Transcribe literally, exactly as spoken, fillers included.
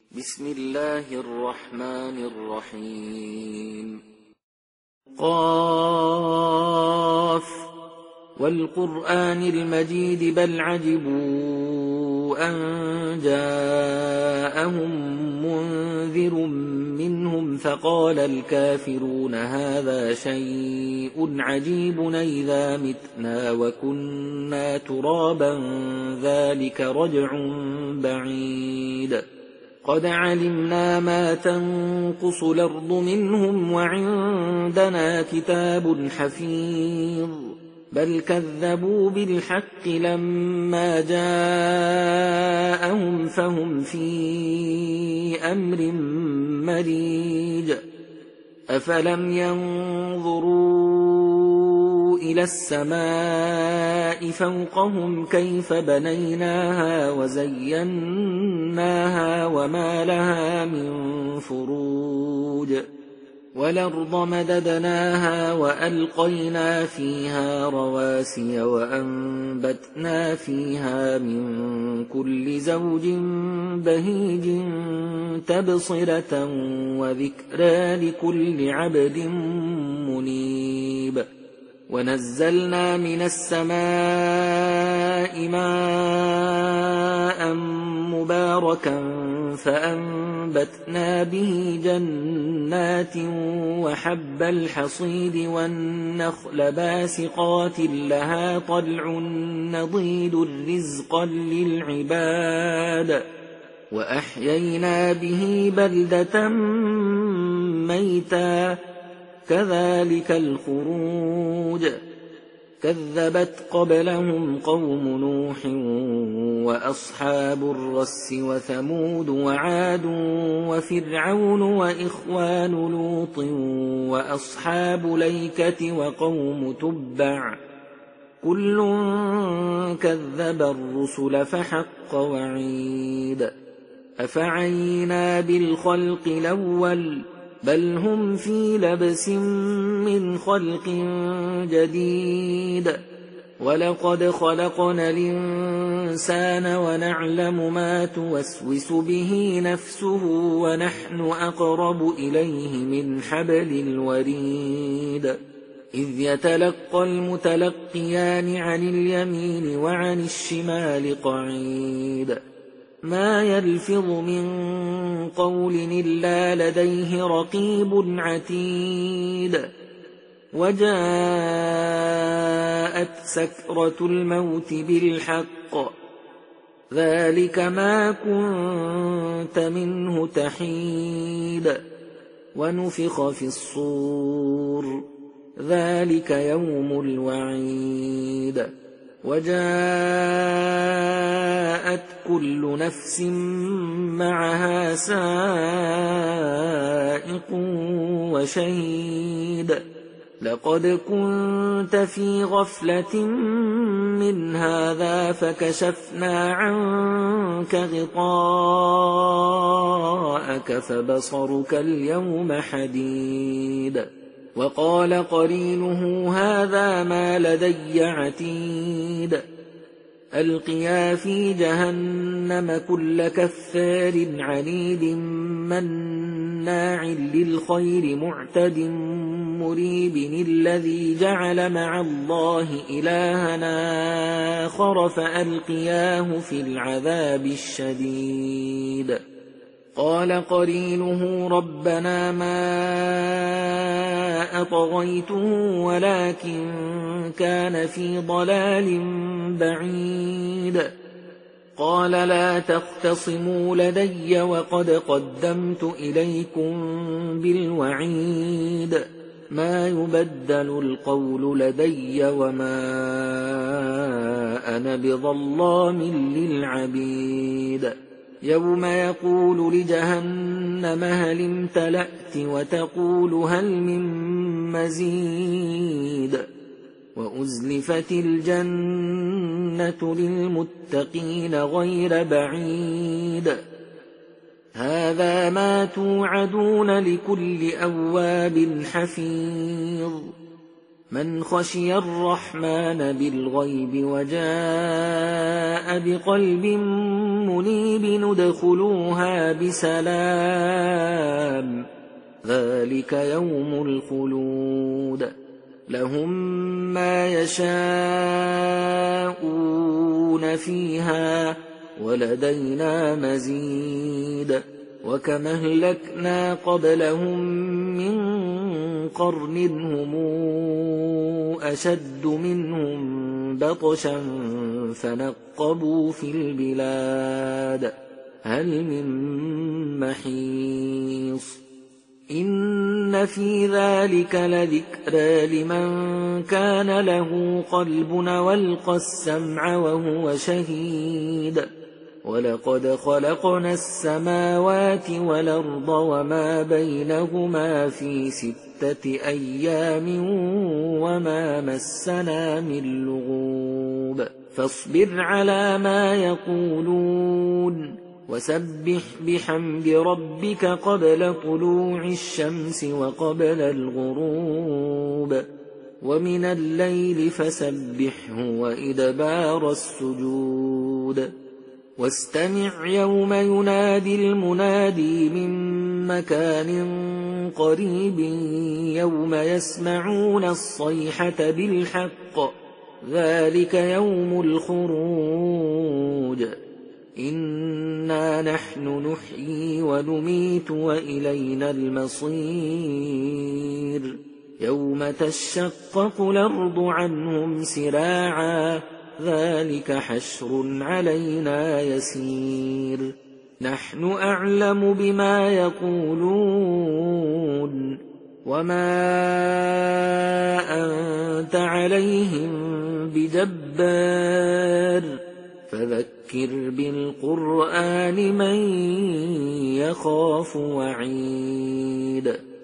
بسم الله الرحمن الرحيم. قاف والقرآن المجيد بل عجبوا أن جاءهم منذر منهم فقال الكافرون هذا شيء عجيب أإذا متنا وكنا ترابا ذلك رجع بعيد قد علمنا ما تنقص الأرض منهم وعندنا كتاب حفيظ بل كذبوا بالحق لما جاءهم فهم في أمر مريج أفلم ينظروا إلى السماء فوقهم كيف بنيناها وزيناها وما لها من فروج والأرض مددناها وألقينا فيها رواسي وأنبتنا فيها من كل زوج بهيج تبصرة وذكرى لكل عبد منيب ونزلنا من السماء ماء مباركا فأنبتنا به جنات وحب الحصيد والنخل باسقات لها طلع نضيد رزقا للعباد وأحيينا به بلدة ميتا كذلك الخروج كذبت قبلهم قوم نوح وأصحاب الرس وثمود وعاد وفرعون وإخوان لوط وأصحاب ليكة وقوم تبع كل كذب الرسل فحق وعيد أفعينا بالخلق الأول بل هم في لبس من خلق جديد ولقد خلقنا الإنسان ونعلم ما توسوس به نفسه ونحن أقرب إليه من حبل الوريد إذ يتلقى المتلقيان عن اليمين وعن الشمال قعيد ما يلفظ من قول إلا لديه رقيب عتيد وجاءت سكرة الموت بالحق ذلك ما كنت منه تحيد ونفخ في الصور ذلك يوم الوعيد وجاءت كل نفس معها سائق وشهيد لقد كنت في غفلة من هذا فكشفنا عنك غطاءك فبصرك اليوم حديد وقال قرينه هذا ما لدي عتيد ألقيا في جهنم كل كفار عنيد مناع للخير معتد مريب الذي جعل مع الله إلهنا آخر فألقياه في العذاب الشديد قال قرينه ربنا ما أطغيته ولكن كان في ضلال بعيد قال لا تختصموا لدي وقد قدمت إليكم بالوعيد ما يبدل القول لدي وما أنا بظلام للعبيد يوم يقول لجهنم هل امتلأت وتقول هل من مزيد وأزلفت الجنة للمتقين غير بعيد هذا ما توعدون لكل أواب حفيظ من خشي الرحمن بالغيب وجاء بقلب منيب ادخلوها بسلام ذلك يوم الخلود لهم ما يشاءون فيها ولدينا مزيد وكم أهلكنا قبلهم من قرن هم أشد منهم بطشا فنقبوا في البلاد هل من محيص إن في ذلك لذكرى لمن كان له قلب والقى السمع وهو شهيد ولقد خلقنا السماوات والأرض وما بينهما في ستة أيام وما مسنا من لغوب فاصبر على ما يقولون وسبح بحمد ربك قبل طلوع الشمس وقبل الغروب ومن الليل فسبحه وإدبار السجود واستمع يوم ينادي المنادي من مكان قريب يوم يسمعون الصيحة بالحق ذلك يوم الخروج إنا نحن نحيي ونميت وإلينا المصير يوم تشقق الأرض عنهم سراعا ذلك حشر علينا يسير نحن أعلم بما يقولون وما أنت عليهم بجبار فذكر بالقرآن من يخاف وعيد